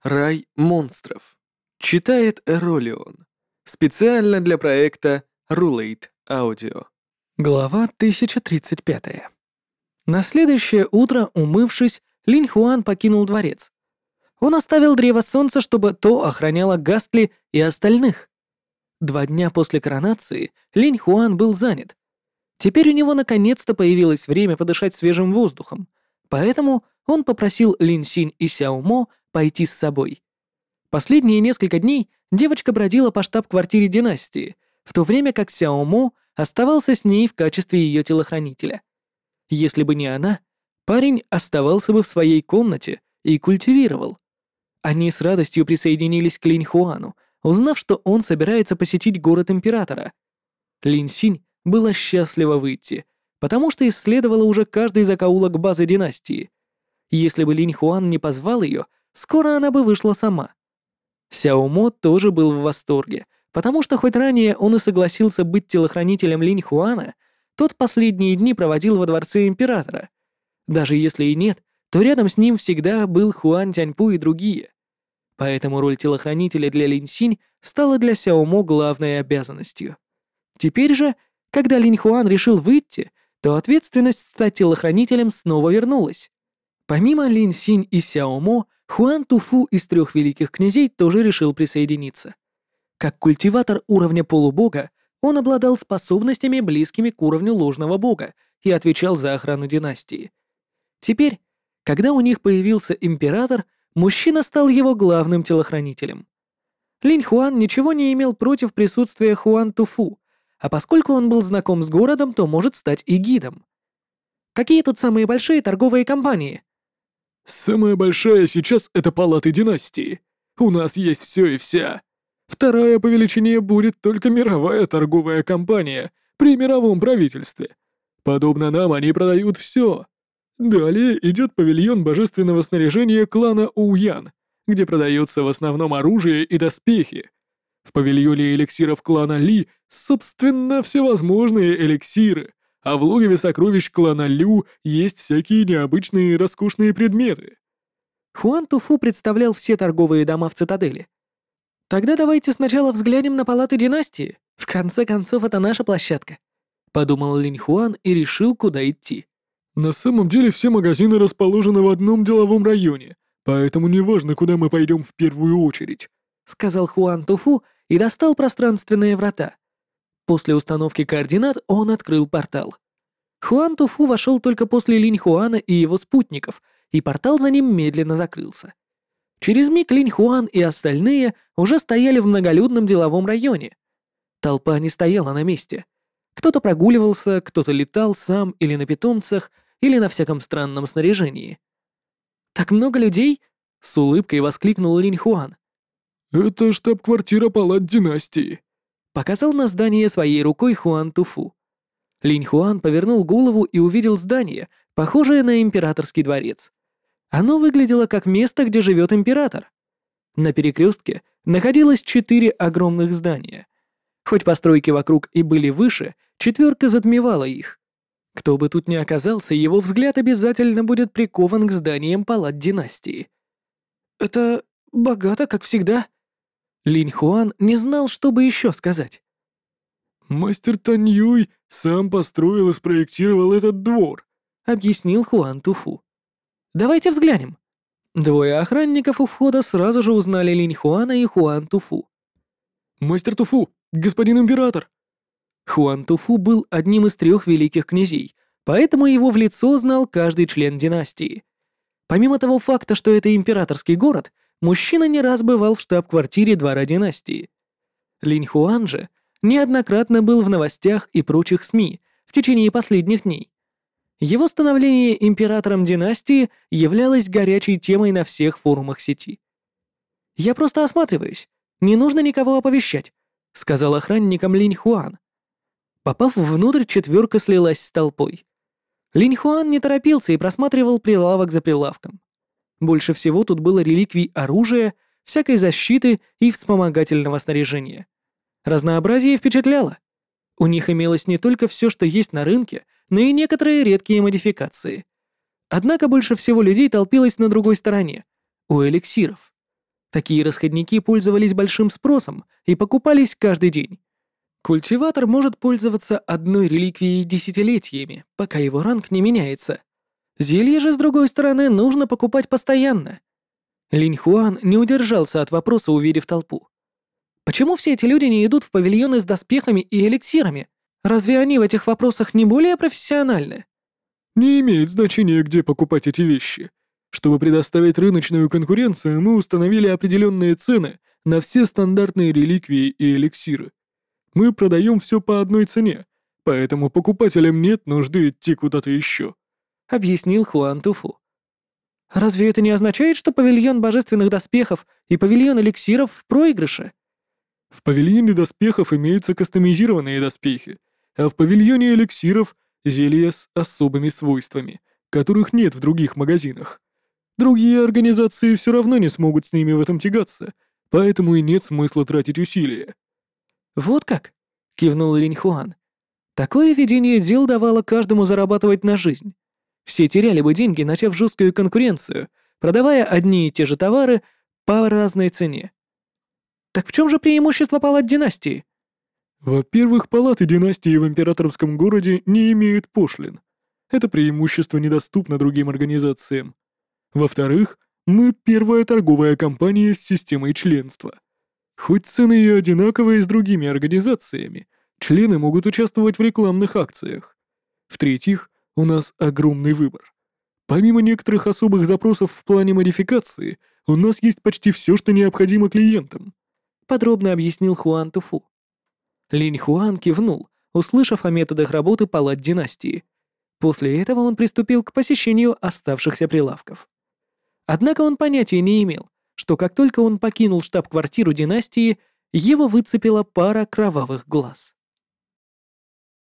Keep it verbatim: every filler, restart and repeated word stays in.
Рай монстров. Читает Эролион. Специально для проекта Rulate Audio. Глава тысяча тридцать пять. На следующее утро, умывшись, Линь Хуан покинул дворец. Он оставил Древо Солнца, чтобы то охраняло Гастли и остальных. Два дня после коронации Линь Хуан был занят. Теперь у него наконец-то появилось время подышать свежим воздухом, поэтому он попросил Лин Синь и Сяо Мо пойти с собой. Последние несколько дней девочка бродила по штаб-квартире династии, в то время как Сяо Мо оставался с ней в качестве ее телохранителя. Если бы не она, парень оставался бы в своей комнате и культивировал. Они с радостью присоединились к Линь Хуану, узнав, что он собирается посетить город Императора. Лин Синь была счастлива выйти, потому что исследовала уже каждый закоулок базы династии. Если бы Линь Хуан не позвал ее, скоро она бы вышла сама. Сяо Мо тоже был в восторге, потому что хоть ранее он и согласился быть телохранителем Линь Хуана, тот последние дни проводил во дворце Императора. Даже если и нет, то рядом с ним всегда был Хуан Тяньпу и другие. Поэтому роль телохранителя для Линь Синь стала для Сяо Мо главной обязанностью. Теперь же, когда Линь Хуан решил выйти, то ответственность стать телохранителем снова вернулась. Помимо Лин Синь и Сяо Мо, Хуан Туфу из трех великих князей тоже решил присоединиться. Как культиватор уровня полубога, он обладал способностями, близкими к уровню ложного бога, и отвечал за охрану династии. Теперь, когда у них появился император, мужчина стал его главным телохранителем. Линь Хуан ничего не имел против присутствия Хуан Туфу, а поскольку он был знаком с городом, то может стать и гидом. Какие тут самые большие торговые компании? Самая большая сейчас — это палаты династии. У нас есть все и вся. Вторая по величине будет только мировая торговая компания при мировом правительстве. Подобно нам они продают все. Далее идет павильон божественного снаряжения клана Оуян, где продается в основном оружие и доспехи. В павильоне эликсиров клана Ли, собственно, всевозможные эликсиры, а в логове сокровищ клана Лю есть всякие необычные и роскошные предметы. Хуан Туфу представлял все торговые дома в цитадели. Тогда давайте сначала взглянем на палаты династии. В конце концов, это наша площадка. Подумал Линь Хуан и решил, куда идти. На самом деле все магазины расположены в одном деловом районе, поэтому неважно, куда мы пойдем в первую очередь, сказал Хуан Туфу и достал пространственные врата. После установки координат он открыл портал. Хуан Туфу вошел только после Линь Хуана и его спутников, и портал за ним медленно закрылся. Через миг Линь Хуан и остальные уже стояли в многолюдном деловом районе. Толпа не стояла на месте. Кто-то прогуливался, кто-то летал сам или на питомцах, или на всяком странном снаряжении. «Так много людей?» — с улыбкой воскликнул Линь Хуан. «Это штаб-квартира палат династии», — показал на здание своей рукой Хуан Туфу. Линь Хуан повернул голову и увидел здание, похожее на императорский дворец. Оно выглядело как место, где живет император. На перекрестке находилось четыре огромных здания. Хоть постройки вокруг и были выше, четверка затмевала их. Кто бы тут ни оказался, его взгляд обязательно будет прикован к зданиям палат династии. «Это богато, как всегда». Линь Хуан не знал, что бы еще сказать. «Мастер Тань Юй сам построил и спроектировал этот двор», — объяснил Хуан Туфу. «Давайте взглянем». Двое охранников у входа сразу же узнали Линь Хуана и Хуан Туфу. «Мастер Туфу, господин император!» Хуан Туфу был одним из трех великих князей, поэтому его в лицо знал каждый член династии. Помимо того факта, что это императорский город, мужчина не раз бывал в штаб-квартире двора династии. Линь Хуан же неоднократно был в новостях и прочих СМИ в течение последних дней. Его становление императором династии являлось горячей темой на всех форумах сети. «Я просто осматриваюсь, не нужно никого оповещать», — сказал охранникам Линь Хуан. Попав внутрь, четверка слилась с толпой. Линь Хуан не торопился и просматривал прилавок за прилавком. Больше всего тут было реликвий оружия, всякой защиты и вспомогательного снаряжения. Разнообразие впечатляло. У них имелось не только все, что есть на рынке, но и некоторые редкие модификации. Однако больше всего людей толпилось на другой стороне, у эликсиров. Такие расходники пользовались большим спросом и покупались каждый день. Культиватор может пользоваться одной реликвией десятилетиями, пока его ранг не меняется. Зелье же, с другой стороны, нужно покупать постоянно. Линь Хуан не удержался от вопроса, увидев толпу. Почему все эти люди не идут в павильоны с доспехами и эликсирами? Разве они в этих вопросах не более профессиональны? Не имеет значения, где покупать эти вещи. Чтобы предоставить рыночную конкуренцию, мы установили определенные цены на все стандартные реликвии и эликсиры. Мы продаем все по одной цене, поэтому покупателям нет нужды идти куда-то еще», — объяснил Хуан Туфу. «Разве это не означает, что павильон божественных доспехов и павильон эликсиров в проигрыше?» «В павильоне доспехов имеются кастомизированные доспехи, а в павильоне эликсиров — зелья с особыми свойствами, которых нет в других магазинах. Другие организации все равно не смогут с ними в этом тягаться, поэтому и нет смысла тратить усилия». «Вот как?» — кивнул Линь Хуан. «Такое ведение дел давало каждому зарабатывать на жизнь. Все теряли бы деньги, начав жесткую конкуренцию, продавая одни и те же товары по разной цене. Так в чем же преимущество палат династии?» «Во-первых, палаты династии в императорском городе не имеют пошлин. Это преимущество недоступно другим организациям. Во-вторых, мы первая торговая компания с системой членства. Хоть цены и одинаковые с другими организациями, члены могут участвовать в рекламных акциях. В-третьих, у нас огромный выбор. Помимо некоторых особых запросов в плане модификации, у нас есть почти все, что необходимо клиентам», — подробно объяснил Хуан Туфу. Линь Хуан кивнул, услышав о методах работы палат династии. После этого он приступил к посещению оставшихся прилавков. Однако он понятия не имел, что как только он покинул штаб-квартиру династии, его выцепила пара кровавых глаз.